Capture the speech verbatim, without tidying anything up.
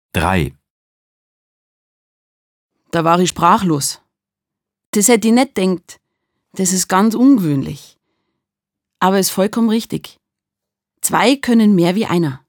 drei. Da war ich sprachlos. Das hätte ich nicht gedacht. Das ist ganz ungewöhnlich. Aber ist vollkommen richtig. Zwei können mehr wie einer.